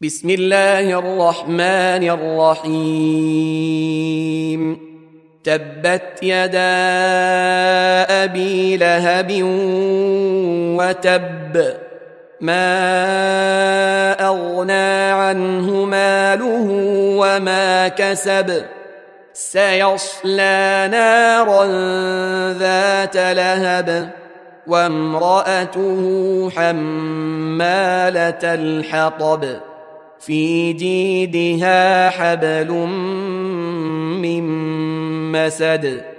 بسم الله الرحمن الرحيم تبت يدا أبي لهب وتب ما أغنى عنه ماله وما كسب سيصلى نارا ذات لهب وامرأته حمالة الحطب في جيدها حبل من مسد